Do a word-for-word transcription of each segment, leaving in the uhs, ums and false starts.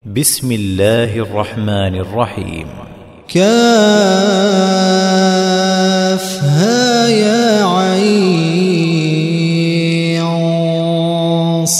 بسم الله الرحمن الرحيم. كافها يا عين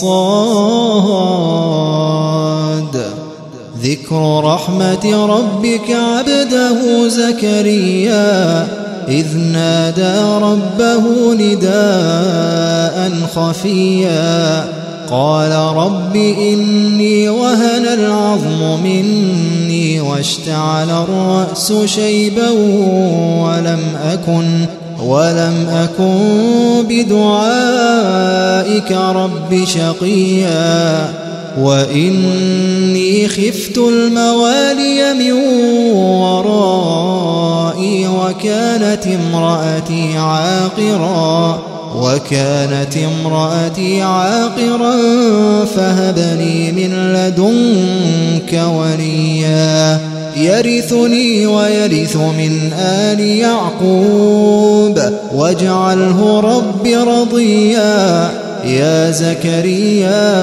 صاد. ذكر رحمة ربك عبده زكريا إذ نادى ربه نداء خفيا قال رب إني وهن العظم مني واشتعل الرأس شيبا ولم أكن ولم أكن بدعائك رب شقيا وإني خفت الموالي من ورائي وكانت امرأتي عاقرا وكانت امرأتي عاقرا فهب لي من لدنك وليا يرثني ويرث من آل يعقوب واجعله رب رضيا. يا زكريا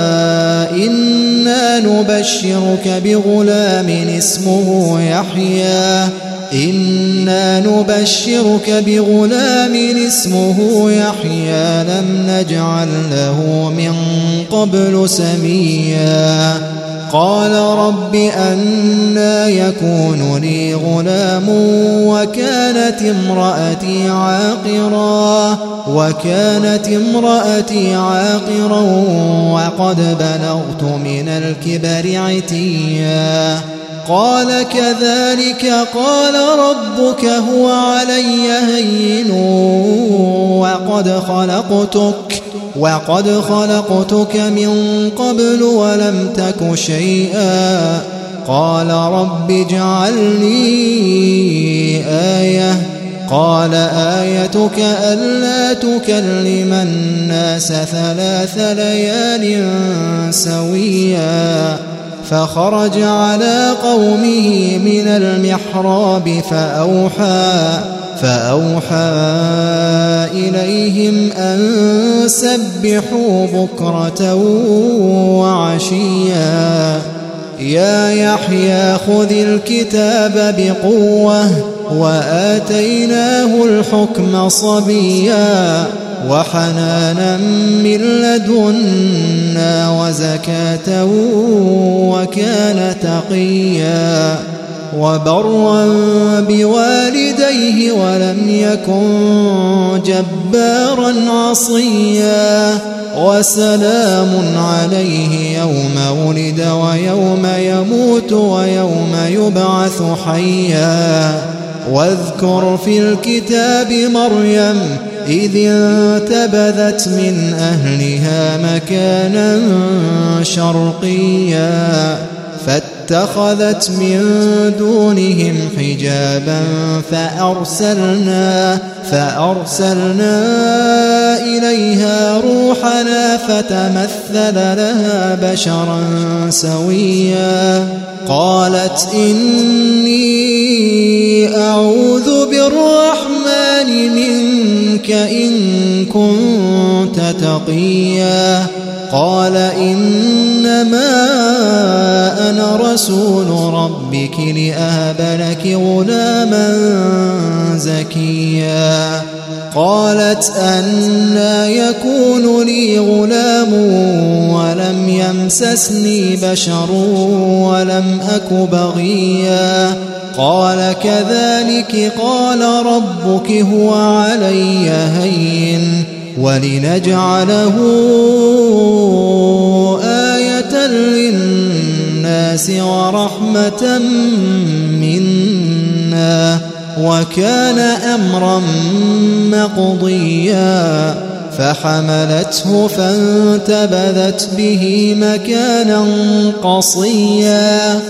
إنا نبشرك بغلام اسمه يحيى إنا نبشرك بغلام اسمه يحيى لم نجعل له من قبل سميا. قال رب أنى يكون لي غلام وكانت امرأتي عاقرا وكانت امرأتي عاقرا وقد بلغت من الكبر عتيا. قال كذلك قال ربك هو علي هين وقد خلقتك وقد خلقتك من قبل ولم تك شيئا. قال رب اجعل لي آية قال آيتك ألا تكلم الناس ثلاث ليال سويا. فخرج على قومه من المحراب فأوحى فأوحى إليهم أن سبحوا بكرة وعشيا. يا يحيى خذ الكتاب بقوة وآتيناه الحكم صبيا وحنانا من لدنا وزكاة وكان تقيا وبرا بوالديه ولم يكن جبارا عصيا. وسلام عليه يوم ولد ويوم يموت ويوم يبعث حيا. واذكر في الكتاب مريم إذ انتبذت من أهلها مكانا شرقيا فاتخذت من دونهم حجابا فأرسلنا فأرسلنا إليها روحنا فتمثل لها بشرا سويا. قالت إني أعوذ بالرحمن منك إن كنت تقيا. قال إنما أنا رسول ربك لأهب لك غلاما زكيا. قالت أنى يكون لي غلام ولم يمسسني بشر ولم أك بغيا. قال كذلك قال ربك هو علي هين ولنجعله آية للناس ورحمة منا وكان أمرا مقضيا. فحملته فانتبذت به مكانا قصيا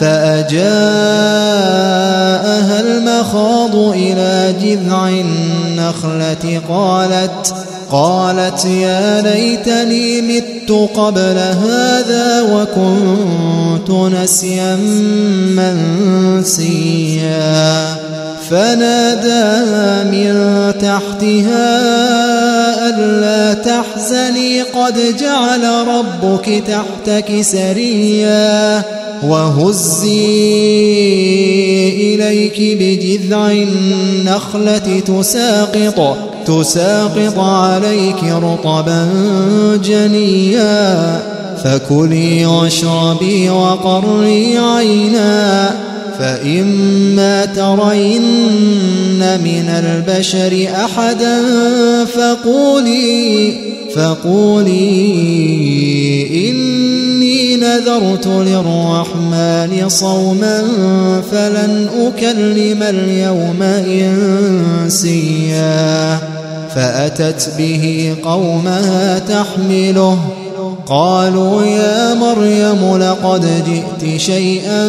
فأجاءها المخاض إلى جذع النخلة قالت قالت يا ليتني مت قبل هذا وكنت نسيا منسيا. فناداها من تحتها ألا تحزني قد جعل ربك تحتك سريا وهزي إليك بجذع النخلة تساقط تساقط عليك رطبا جنيا فكلي واشربي وقري عينا فإما ترين من البشر أحدا فقولي فقولي إني نذرت للرحمن صوما فلن أكلم اليوم إنسيا فأتت به قومها تحمله قالوا يا مريم لقد جئت شيئا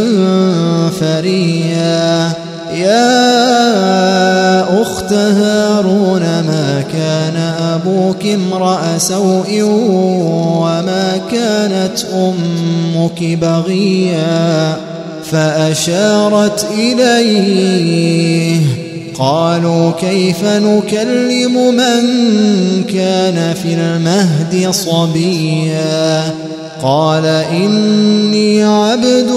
فريا يا أخت هارون ما كان أبوك امرأ سوء وما كانت أمك بغيا فأشارت إليه قالوا كيف نكلم من كان في المهد صبيا قال إني عبد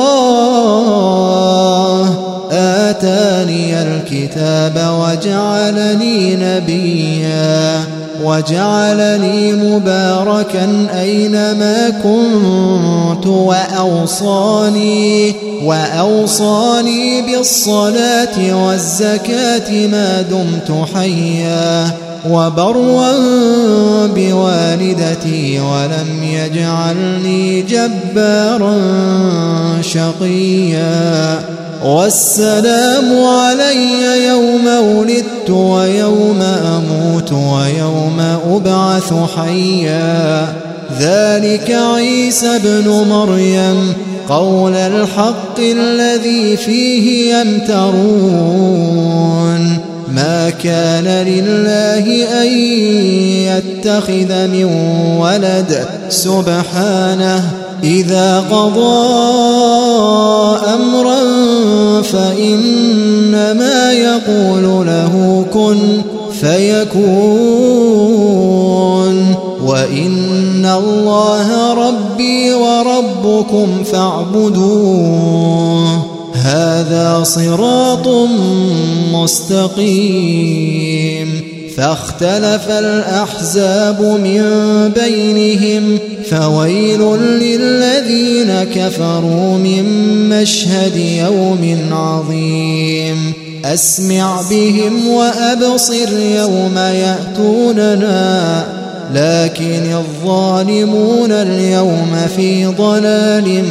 الله آتاني الكتاب وجعلني نبيا وجعلني مباركا أينما كنت وأوصاني وأوصاني بالصلاة والزكاة ما دمت حيا وبرا بوالدتي ولم يجعلني جبارا شقيا والسلام علي يوم ولدت ويوم أموت ويوم أبعث حيا ذلك عيسى بن مريم قول الحق الذي فيه يمترون ما كان لله أن يتخذ من ولد سبحانه إذا قضى أمرا فإنما يقول له كن فيكون وإن الله ربي وربكم فاعبدوه هذا صراط مستقيم فاختلف الأحزاب من بينهم فويل للذين كفروا من مشهد يوم عظيم أسمع بهم وأبصر يوم يأتوننا لكن الظالمون اليوم في ضلال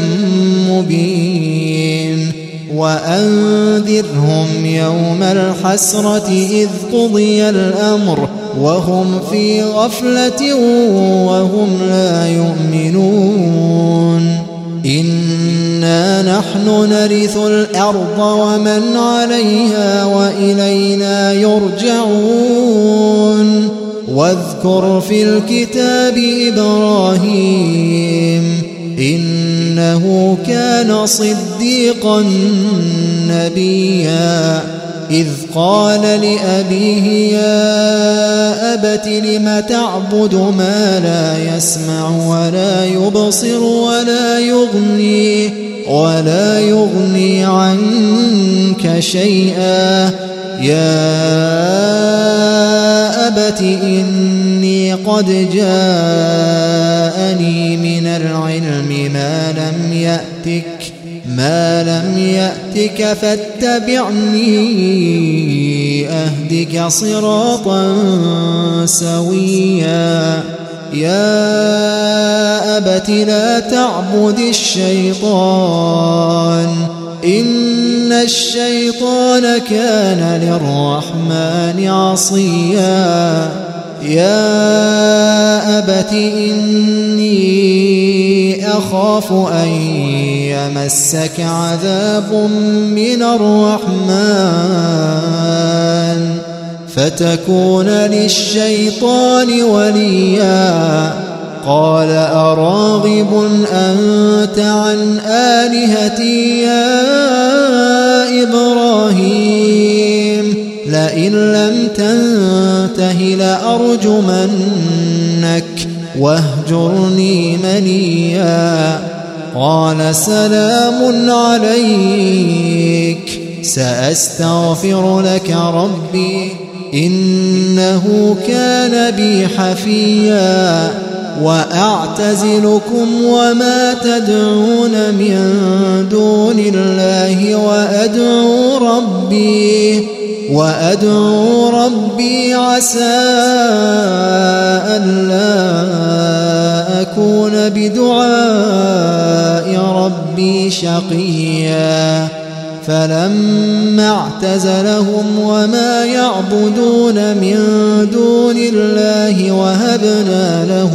مبين وأنذرهم يوم الحسرة إذ قضي الأمر وهم في غفلة وهم لا يؤمنون إنا نحن نرث الأرض ومن عليها وإلينا يرجعون واذكر في الكتاب إبراهيم إنه كان صديقا نبيا إذ قال لأبيه يا أبت لم تعبد ما لا يسمع ولا يبصر ولا يغني ولا يغني عنك شيئا يا أبت إني قد جاءني من العلم ما لم يأتك ما لم يأتك فاتبعني أهدك صراطا سويا يا أبت لا تعبد الشيطان إن الشيطان كان للرحمن عصيا يا أبت إني أخاف أن يمسك عذاب من الرحمن فتكون للشيطان وليا قال أراغب أنت عن آلهتي يا إبراهيم لئن لم تنته لأرجمنك واهجرني مليا. قال سلام عليك سأستغفر لك ربي إنه كان بي حفيا. وأعتزلكم وما تدعون من دون الله وأدعو ربي وأدعو ربي عسى ألا أكون بدعاء ربي شقيا. فلما اعتزلهم وما يعبدون من دون الله وهبنا له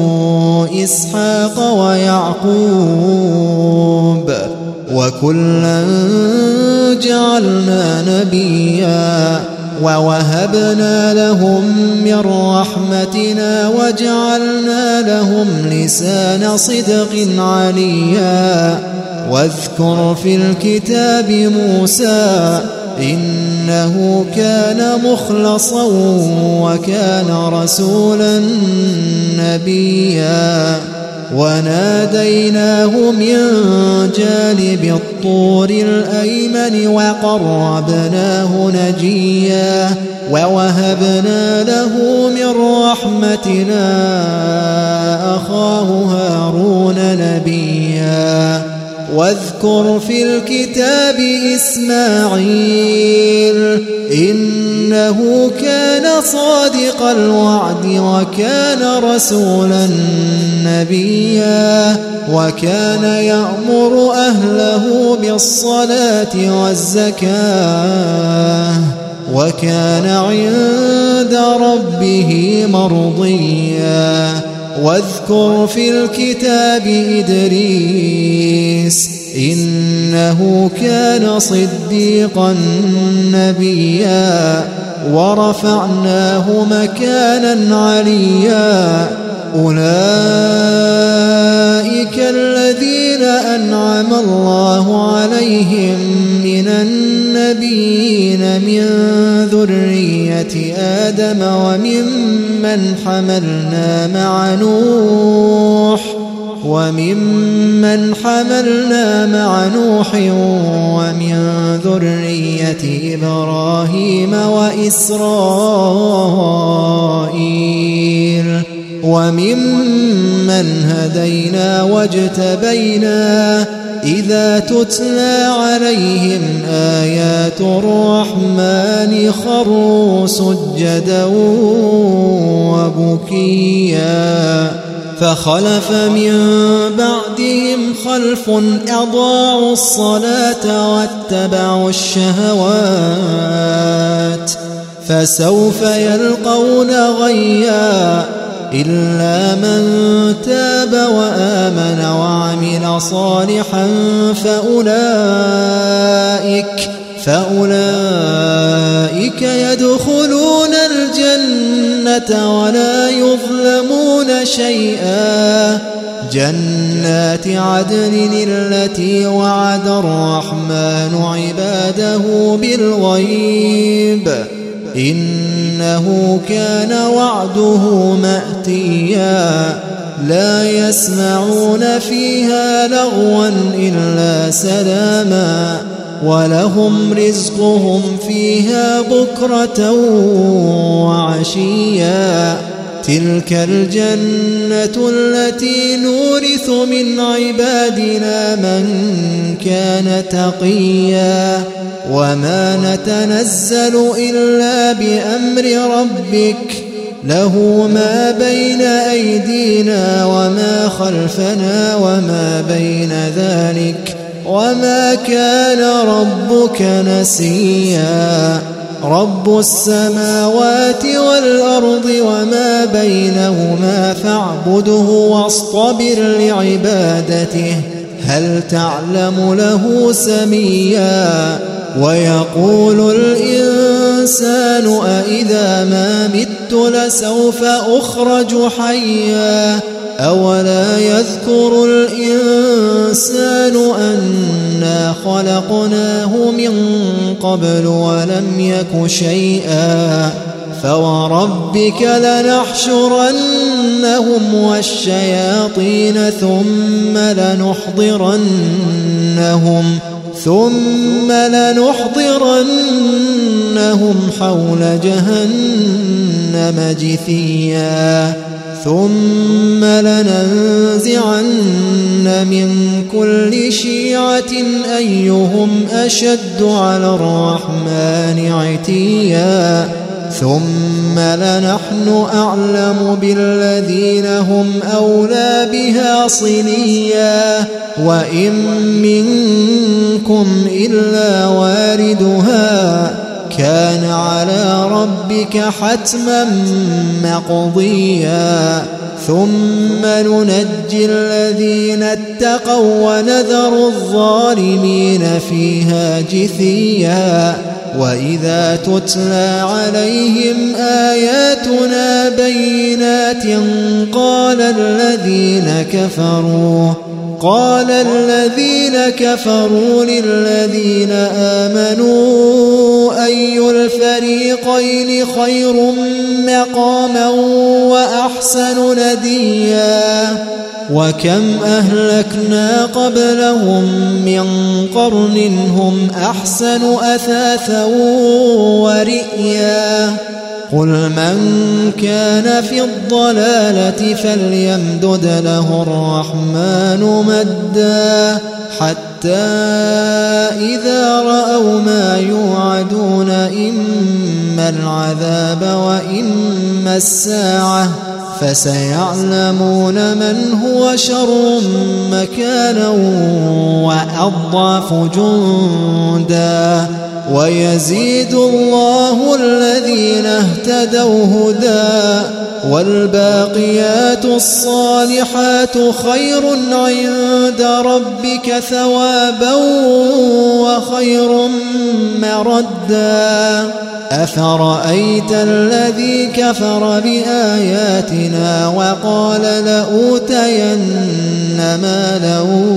إسحاق ويعقوب وكلا جعلنا نبيا ووهبنا لهم من رحمتنا وجعلنا لهم لسان صدق عليا. واذكر في الكتاب موسى إنه كان مخلصا وكان رسولا نبيا. وناديناه من جانب الطور الأيمن وقربناه نجيا. ووهبنا له من رحمتنا أخاه هارون نبيا. واذكر في الكتاب إسماعيل إنه كان صادق الوعد وكان رسولا نبيا. وكان يأمر أهله بالصلاة والزكاة وكان عند ربه مرضيا. واذكر في الكتاب إدريس إنه كان صديقا نبيا. ورفعناه مكانا عليا. أولئك الذين أنعم الله عليهم من النبيين من ذرية آدم وممن حملنا مع نوح وممن حملنا مع نوح ومن ذرية إبراهيم وإسرائيل وممن هدينا واجتبينا. إذا تتلى عليهم آيات الرحمن خروا سجدا وبكيا. فخلف من بعدهم خلف أضاعوا الصلاة واتبعوا الشهوات فسوف يلقون غيا. إلا من تاب وآمن وعمل صالحا فأولئك فأولئك يدخلون الجنة ولا يظلمون شيئا. جنات عدن التي وعد الرحمن عباده بالغيب إنه كان وعده مأتيا. لا يسمعون فيها لغوا إلا سلاما ولهم رزقهم فيها بكرة وعشيا. تلك الجنة التي نورث من عبادنا من كان تقيا. وما نتنزل إلا بأمر ربك له ما بين أيدينا وما خلفنا وما بين ذلك وما كان ربك نسيا. رب السماوات والأرض وما بينهما فاعبده واصطبر لعبادته هل تعلم له سميا. ويقول الإنسان أإذا ما مت لسوف أخرج حيا. أولا يذكر الإنسان أن إنا خلقناه من قبل ولم يك شيئا فوربك لنحشرنهم والشياطين ثم لنحضرنهم ثم لنحضرنهم حول جهنم جثيا ثم لننزعن من كل شيعة أيهم أشد على الرحمن عتيا ثم لنحن أعلم بالذين هم أولى بها صليا وإن منكم إلا واردها كان على ربك حتما مقضيا ثم ننجي الذين اتقوا ونذر الظالمين فيها جثيا وإذا تتلى عليهم آياتنا بينات قال الذين كفروا قال الذين كفروا للذين آمنوا أي الفريقين خير مقاما وأحسن نديا وكم أهلكنا قبلهم من قرن هم أحسن أثاثا ورئيا قل من كان في الضلالة فليمدد له الرحمن مدا حتى إذا رأوا ما يوعدون إما العذاب وإما الساعة فسيعلمون من هو شر مكانا وأضعف جندا ويزيد الله الذين اهتدوا هدى والباقيات الصالحات خير عند ربك ثوابا وخير مردا أفرأيت الذي كفر بآياتنا وقال لأوتين مالا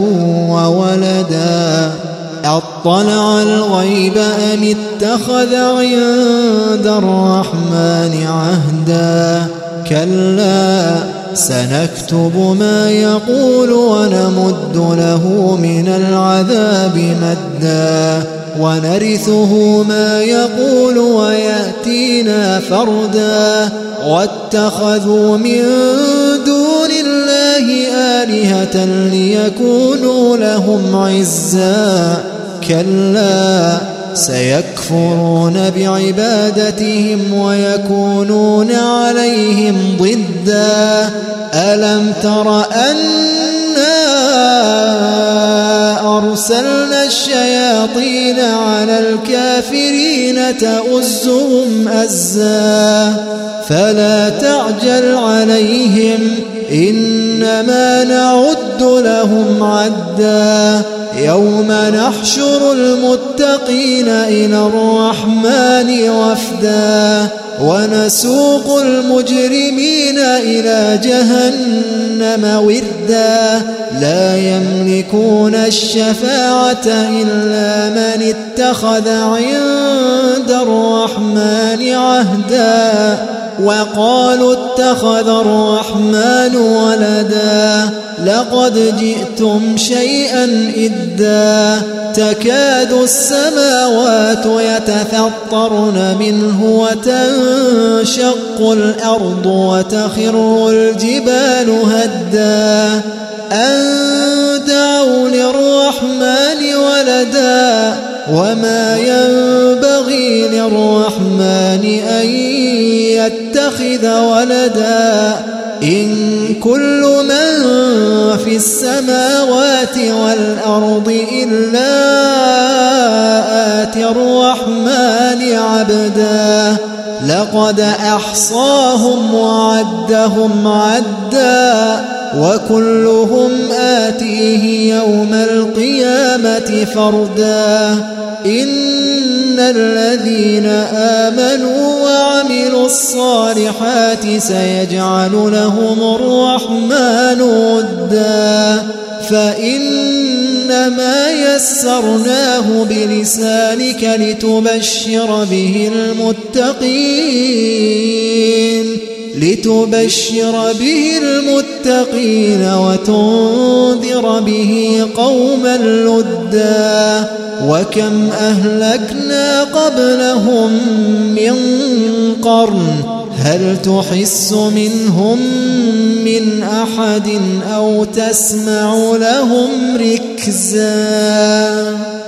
وولدا أطلع الغيب أم اتخذ عند الرحمن عهدا كلا سنكتب ما يقول ونمد له من العذاب مدا ونرثه ما يقول ويأتينا فردا واتخذوا من دون الله آلهة ليكونوا لهم عزا كلا سيكفرون بعبادتهم ويكونون عليهم ضدا ألم تر أنا أرسلنا الشياطين على الكافرين تؤزهم أزا فلا تعجل عليهم إنما نعد لهم عدا يوم نحشر المتقين إلى الرحمن وفدا ونسوق المجرمين إلى جهنم وردا لا يملكون الشفاعة إلا من اتخذ عند الرحمن عهدا وقالوا اتخذ الرحمن ولدا لقد جئتم شيئا إدا تكاد السماوات يتفطرن منه وتنشق الأرض وتخر الجبال هدا أن دعوا للرحمن ولدا وما ينبغي للرحمن أن يتخذ ولدا إن كل من في السماوات والأرض إلا آتي الرحمن عبدا لقد أحصاهم وعدهم عدا وكلهم آتيه يوم القيامة فردا إن الذين آمنوا وعملوا الصالحات سيجعل لهم الرحمن ودا فإنما يسرناه بلسانك لتبشر به المتقين لتبشر به المتقين وتنذر به قوما لدا وكم أهلكنا قبلهم من قرن هل تحس منهم من أحد أو تسمع لهم ركزا